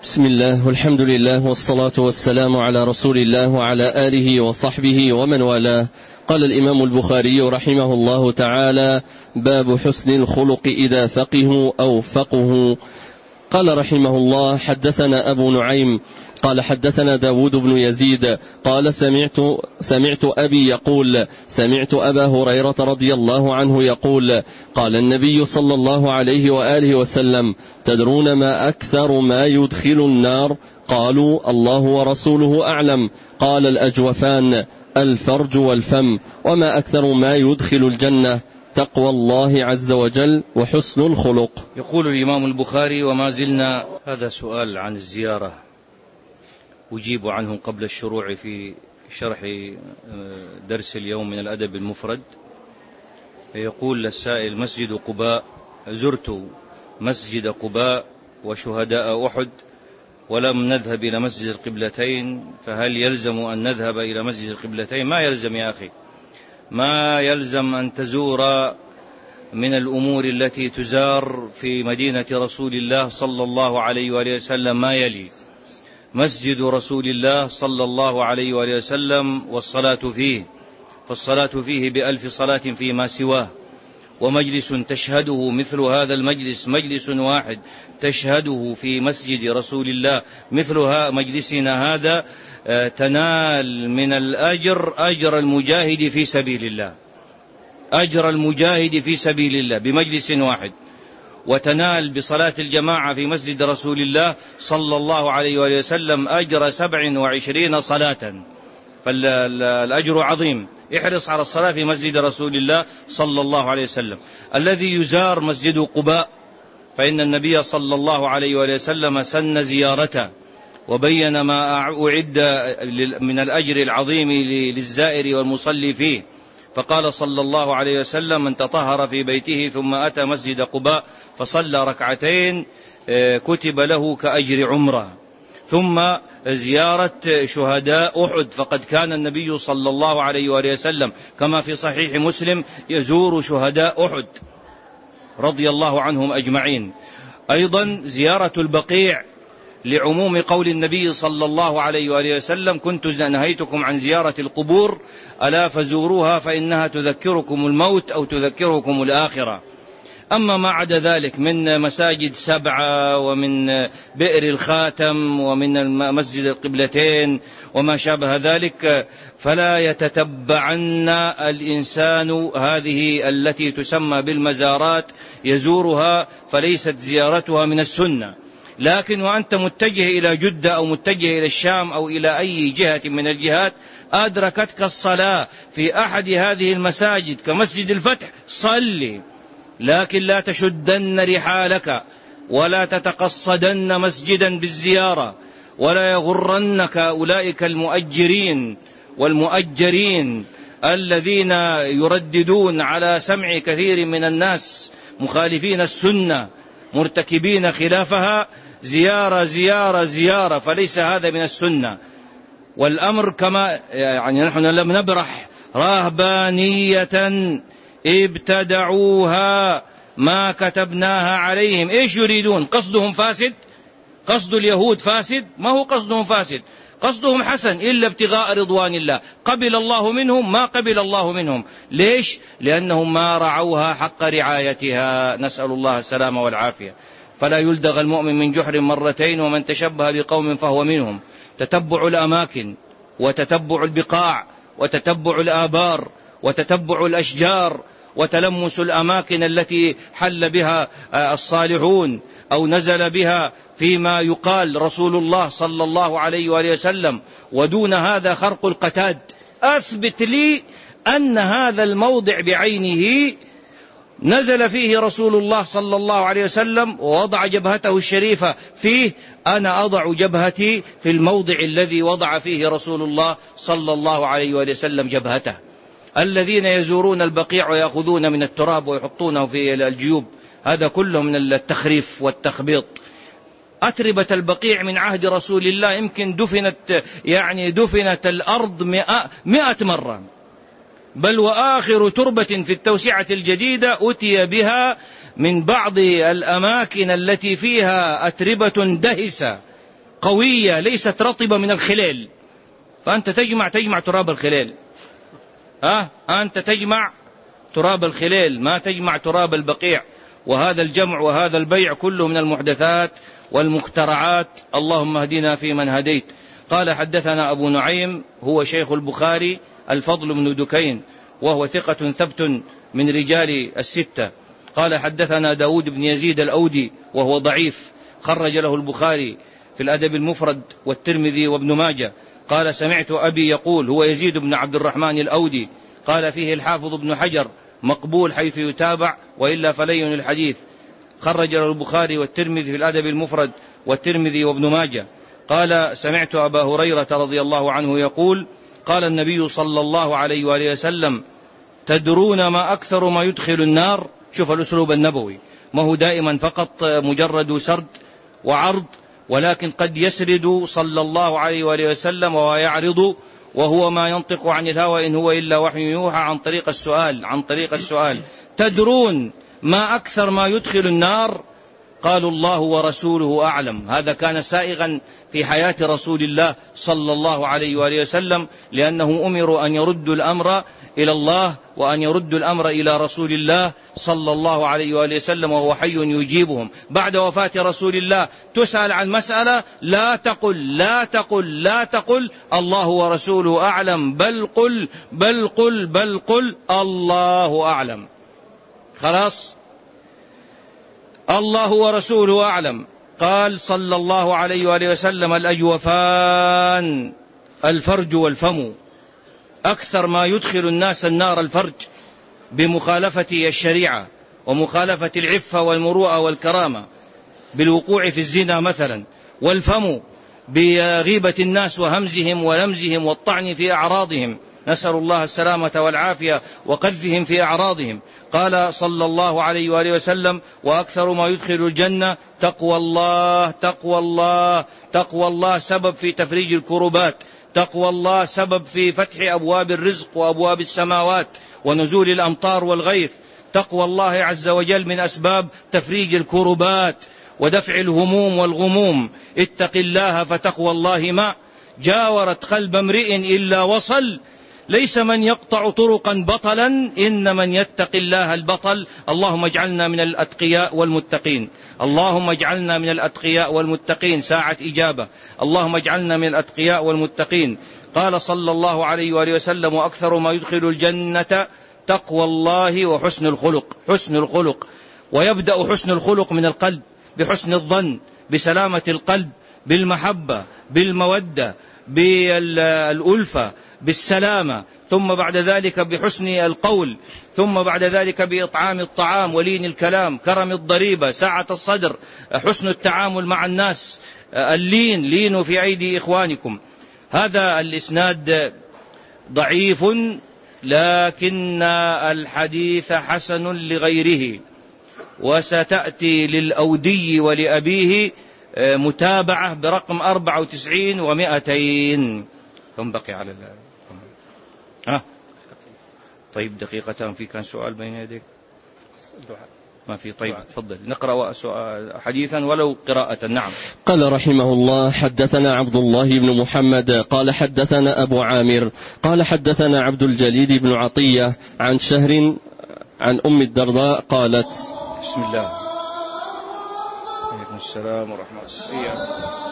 بسم الله والحمد لله والصلاة والسلام على رسول الله وعلى آله وصحبه ومن والاه. قال الإمام البخاري رحمه الله تعالى: باب حسن الخلق إذا فقهوا أو فقهوا. قال رحمه الله: حدثنا أبو نعيم قال حدثنا داود بن يزيد قال سمعت أبي يقول: سمعت أبا هريرة رضي الله عنه يقول: قال النبي صلى الله عليه وآله وسلم: تدرون ما أكثر ما يدخل النار؟ قالوا: الله ورسوله أعلم. قال: الأجوفان، الفرج والفم. وما أكثر ما يدخل الجنة؟ تقوى الله عز وجل وحسن الخلق. يقول الإمام البخاري: وما زلنا. هذا سؤال عن الزيارة أجيب عنه قبل الشروع في شرح درس اليوم من الأدب المفرد. يقول السائل: مسجد قباء، زرت مسجد قباء وشهداء أحد ولم نذهب إلى مسجد القبلتين، فهل يلزم أن نذهب إلى مسجد القبلتين؟ ما يلزم يا أخي، ما يلزم أن تزور من الأمور التي تزار في مدينة رسول الله صلى الله عليه وآله وسلم ما يلي: مسجد رسول الله صلى الله عليه وآله وسلم والصلاة فيه، فالصلاة فيه ب1000 صلاة فيما سواه، ومجلس تشهده مثل هذا المجلس، مجلس واحد تشهده في مسجد رسول الله مثلها مجلسنا هذا، تنال من الأجر أجر المجاهد في سبيل الله، أجر المجاهد في سبيل الله بمجلس واحد، وتنال بصلاة الجماعة في مسجد رسول الله صلى الله عليه وآله وسلم أجر 27 صلاة، فالأجر عظيم. احرص على الصلاة في مسجد رسول الله صلى الله عليه وسلم. الذي يزار مسجد قباء فإن النبي صلى الله عليه وآله وسلم سن زيارته وبين ما أعد من الأجر العظيم للزائر والمصلي فيه، فقال صلى الله عليه وسلم: من تطهر في بيته ثم أتى مسجد قباء فصلى ركعتين كتب له كأجر عمره. ثم زيارة شهداء أحد، فقد كان النبي صلى الله عليه وآله وسلم كما في صحيح مسلم يزور شهداء أحد رضي الله عنهم أجمعين. أيضا زيارة البقيع لعموم قول النبي صلى الله عليه وآله وسلم: كنت نهيتكم عن زيارة القبور ألا فزوروها فإنها تذكركم الموت أو تذكركم الآخرة. أما ما عدا ذلك من مساجد 7 ومن بئر الخاتم ومن مسجد القبلتين وما شابه ذلك، فلا يتتبعن الإنسان هذه التي تسمى بالمزارات يزورها، فليست زيارتها من السنة. لكن وأنت متجه إلى جدة أو متجه إلى الشام أو إلى أي جهة من الجهات أدركتك الصلاة في أحد هذه المساجد كمسجد الفتح، صلي، لكن لا تشدن رحالك ولا تتقصدن مسجدا بالزيارة، ولا يغرنك أولئك المؤجرين والمؤجرين الذين يرددون على سمع كثير من الناس مخالفين السنة مرتكبين خلافها: زيارة زيارة زيارة، فليس هذا من السنة. والأمر كما نحن لم نبرح رهبانية ابتدعوها ما كتبناها عليهم. إيش يريدون؟ قصدهم فاسد؟ قصد اليهود فاسد؟ ما هو قصدهم فاسد، قصدهم حسن، إلا ابتغاء رضوان الله. قبل الله منهم ما قبل الله منهم. ليش؟ لأنهم ما رعوها حق رعايتها، نسأل الله السلامة والعافية. فلا يلدغ المؤمن من جحر مرتين، ومن تشبه بقوم فهو منهم. تتبع الأماكن وتتبع البقاع وتتبع الآبار وتتبع الأشجار وتلمس الأماكن التي حل بها الصالحون أو نزل بها فيما يقال رسول الله صلى الله عليه وآله وسلم، ودون هذا خرق القتاد. أثبت لي أن هذا الموضع بعينه نزل فيه رسول الله صلى الله عليه وسلم ووضع جبهته الشريفة فيه، أنا أضع جبهتي في الموضع الذي وضع فيه رسول الله صلى الله عليه وآله وسلم جبهته. الذين يزورون البقيع ويأخذون من التراب ويحطونه في الجيوب، هذا كله من التخريف والتخبيط. أتربة البقيع من عهد رسول الله يمكن دفنت الأرض 100 مرة، بل وآخر تربة في التوسعة الجديدة أتي بها من بعض الأماكن التي فيها أتربة دهسة قوية ليست رطبة من الخلال، فأنت تجمع تراب الخلال، أنت تجمع تراب الخلال، ما تجمع تراب البقيع. وهذا الجمع وهذا البيع كله من المحدثات والمخترعات. اللهم اهدنا فيمن هديت. قال حدثنا أبو نعيم هو شيخ البخاري الفضل بن دكين، وهو ثقة ثبت من رجال الستة. قال حدثنا داود بن يزيد الأودي وهو ضعيف، خرج له البخاري في الأدب المفرد والترمذي وابن ماجه. قال سمعت أبي يقول، هو يزيد بن عبد الرحمن الأودي. قال فيه الحافظ ابن حجر مقبول حيث يتابع، وإلا فلين الحديث. خرج له البخاري والترمذي في الأدب المفرد والترمذي وابن ماجه. قال سمعت أبا هريرة رضي الله عنه يقول قال النبي صلى الله عليه وآله وسلم تدرون ما أكثر ما يدخل النار. شوف الأسلوب النبوي، ما هو دائما فقط مجرد سرد وعرض، ولكن قد يسرد صلى الله عليه وآله وسلم ويعرض، وهو ما ينطق عن الهوى إن هو إلا وحي يوحى، عن طريق السؤال. تدرون ما أكثر ما يدخل النار؟ قالوا الله ورسوله أعلم. هذا كان سائغا في حياة رسول الله صلى الله عليه وآله وسلم، لأنه أمروا أن يردوا الأمر إلى الله وأن يردوا الأمر إلى رسول الله صلى الله عليه وآله وسلم، وهو حي يجيبهم. بعد وفاة رسول الله تسأل عن مسألة لا تقل الله ورسوله أعلم، بل قل الله أعلم. خلاص، الله ورسوله أعلم. قال صلى الله عليه وآله وسلم الأجوفان الفرج والفم. أكثر ما يدخل الناس النار الفرج بمخالفة الشريعة ومخالفة العفة والمروءة والكرامة، بالوقوع في الزنا مثلا، والفم بغيبة الناس وهمزهم ولمزهم والطعن في أعراضهم، نسأل الله السلامة والعافية، وقذفهم في أعراضهم. قال صلى الله عليه وآله وسلم وأكثر ما يدخل الجنة تقوى الله سبب في تفريج الكربات، تقوى الله سبب في فتح أبواب الرزق وأبواب السماوات ونزول الأمطار والغيث. تقوى الله عز وجل من أسباب تفريج الكربات ودفع الهموم والغموم. اتق الله فتقوى الله ما جاورت قلب امرئ إلا وصل، ليس من يقطع طرقا بطلا، إن من يتق الله البطل. اللهم اجعلنا من الأتقياء والمتقين، اللهم اجعلنا من الأتقياء والمتقين. ساعة إجابة، اللهم اجعلنا من الأتقياء والمتقين. قال صلى الله عليه وآله وسلم وأكثر ما يدخل الجنة تقوى الله وحسن الخلق. ويبدأ حسن الخلق من القلب، بحسن الظن، بسلامة القلب، بالمحبة، بالمودة، بالألفة، بالسلامة، ثم بعد ذلك بحسن القول، ثم بعد ذلك بإطعام الطعام ولين الكلام، كرم الضريبة، سعة الصدر، حسن التعامل مع الناس، لينوا في أيدي إخوانكم. هذا الإسناد ضعيف، لكن الحديث حسن لغيره، وستأتي للأودي ولأبيه متابعة برقم 94 و200. كم بقي على طيب دقيقتان. في كان سؤال بين يديك؟ ما في. طيب تفضل نقرأ حديثا ولو قراءة. نعم. قال رحمه الله حدثنا عبد الله بن محمد قال حدثنا أبو عامر قال حدثنا عبد الجليل بن عطية عن شهر عن أم الدرداء قالت. بسم الله. عليكم السلام ورحمة الله.